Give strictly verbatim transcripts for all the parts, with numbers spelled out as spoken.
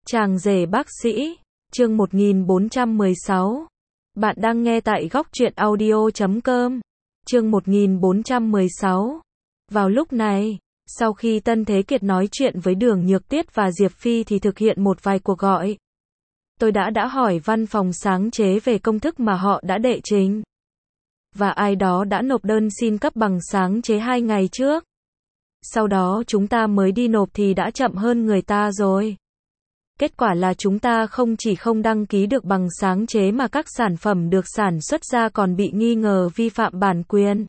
Chàng rể bác sĩ, chương một nghìn bốn trăm mười sáu. Bạn đang nghe tại góc truyện audio chấm com. Chương một nghìn bốn trăm mười sáu. Vào lúc này, sau khi Tân Thế Kiệt nói chuyện với Đường Nhược Tuyết và Diệp Phi thì thực hiện một vài cuộc gọi. Tôi đã đã hỏi văn phòng sáng chế về công thức mà họ đã đệ trình. Và ai đó đã nộp đơn xin cấp bằng sáng chế hai ngày trước. Sau đó chúng ta mới đi nộp thì đã chậm hơn người ta rồi. Kết quả là chúng ta không chỉ không đăng ký được bằng sáng chế mà các sản phẩm được sản xuất ra còn bị nghi ngờ vi phạm bản quyền.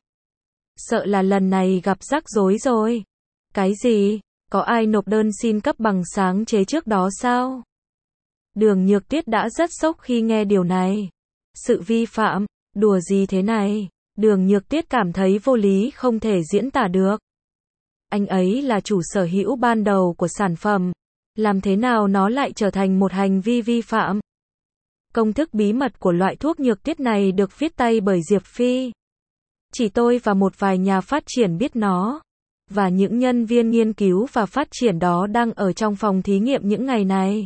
Sợ là lần này gặp rắc rối rồi. Cái gì? Có ai nộp đơn xin cấp bằng sáng chế trước đó sao? Đường Nhược Tuyết đã rất sốc khi nghe điều này. Sự vi phạm? Đùa gì thế này? Đường Nhược Tuyết cảm thấy vô lý không thể diễn tả được. Anh ấy là chủ sở hữu ban đầu của sản phẩm. Làm thế nào nó lại trở thành một hành vi vi phạm? Công thức bí mật của loại thuốc nhược tuyết này được viết tay bởi Diệp Phi. Chỉ tôi và một vài nhà phát triển biết nó. Và những nhân viên nghiên cứu và phát triển đó đang ở trong phòng thí nghiệm những ngày này.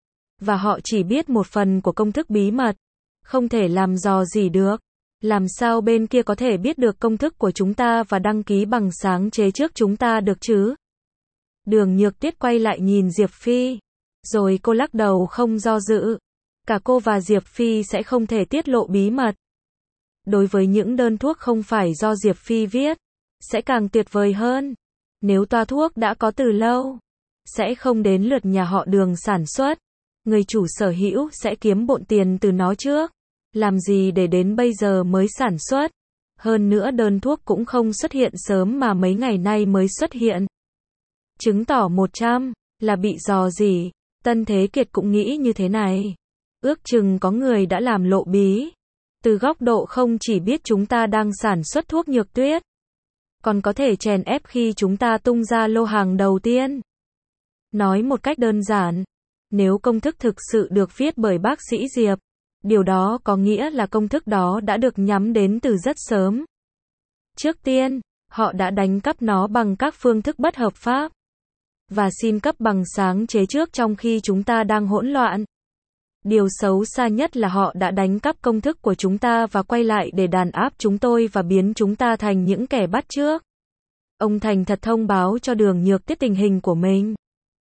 Và họ chỉ biết một phần của công thức bí mật. Không thể làm dò gì được. Làm sao bên kia có thể biết được công thức của chúng ta và đăng ký bằng sáng chế trước chúng ta được chứ? Đường Nhược Tuyết quay lại nhìn Diệp Phi. Rồi cô lắc đầu không do dự. Cả cô và Diệp Phi sẽ không thể tiết lộ bí mật. Đối với những đơn thuốc không phải do Diệp Phi viết, sẽ càng tuyệt vời hơn. Nếu toa thuốc đã có từ lâu, sẽ không đến lượt nhà họ Đường sản xuất. Người chủ sở hữu sẽ kiếm bộn tiền từ nó trước. Làm gì để đến bây giờ mới sản xuất. Hơn nữa đơn thuốc cũng không xuất hiện sớm mà mấy ngày nay mới xuất hiện. Chứng tỏ một trăm là bị dò gì. Tân Thế Kiệt cũng nghĩ như thế này. Ước chừng có người đã làm lộ bí. Từ góc độ không chỉ biết chúng ta đang sản xuất thuốc nhược tuyết, còn có thể chèn ép khi chúng ta tung ra lô hàng đầu tiên. Nói một cách đơn giản, nếu công thức thực sự được viết bởi bác sĩ Diệp, điều đó có nghĩa là công thức đó đã được nhắm đến từ rất sớm. Trước tiên, họ đã đánh cắp nó bằng các phương thức bất hợp pháp. Và xin cấp bằng sáng chế trước trong khi chúng ta đang hỗn loạn. Điều xấu xa nhất là họ đã đánh cắp công thức của chúng ta và quay lại để đàn áp chúng tôi và biến chúng ta thành những kẻ bắt chước. Ông thành thật thông báo cho Đường Nhược Tuyết tình hình của mình.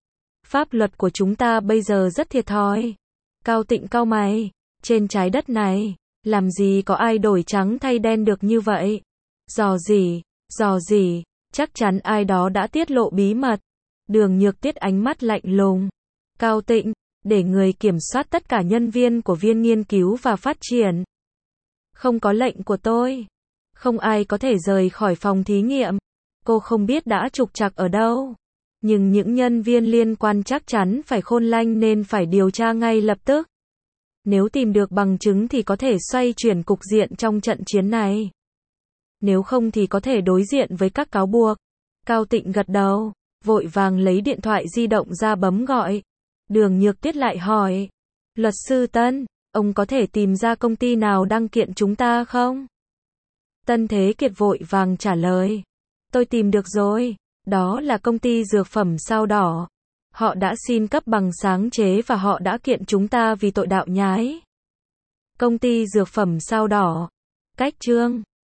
Pháp luật của chúng ta bây giờ rất thiệt thòi. Cao Tịnh cau mày. Trên trái đất này, làm gì có ai đổi trắng thay đen được như vậy? Dò gì? Dò gì? Chắc chắn ai đó đã tiết lộ bí mật. Đường Nhược Tuyết ánh mắt lạnh lùng. Cao Tịnh, để người kiểm soát tất cả nhân viên của viên nghiên cứu và phát triển. Không có lệnh của tôi. Không ai có thể rời khỏi phòng thí nghiệm. Cô không biết đã trục trặc ở đâu. Nhưng những nhân viên liên quan chắc chắn phải khôn lanh nên phải điều tra ngay lập tức. Nếu tìm được bằng chứng thì có thể xoay chuyển cục diện trong trận chiến này. Nếu không thì có thể đối diện với các cáo buộc. Cao Tịnh gật đầu, vội vàng lấy điện thoại di động ra bấm gọi. Đường Nhược Tuyết lại hỏi. Luật sư Tân, ông có thể tìm ra công ty nào đăng kiện chúng ta không? Tân Thế Kiệt vội vàng trả lời. Tôi tìm được rồi, đó là công ty dược phẩm Sao Đỏ. Họ đã xin cấp bằng sáng chế và họ đã kiện chúng ta vì tội đạo nhái. Công ty dược phẩm Sao Đỏ. Cách chương.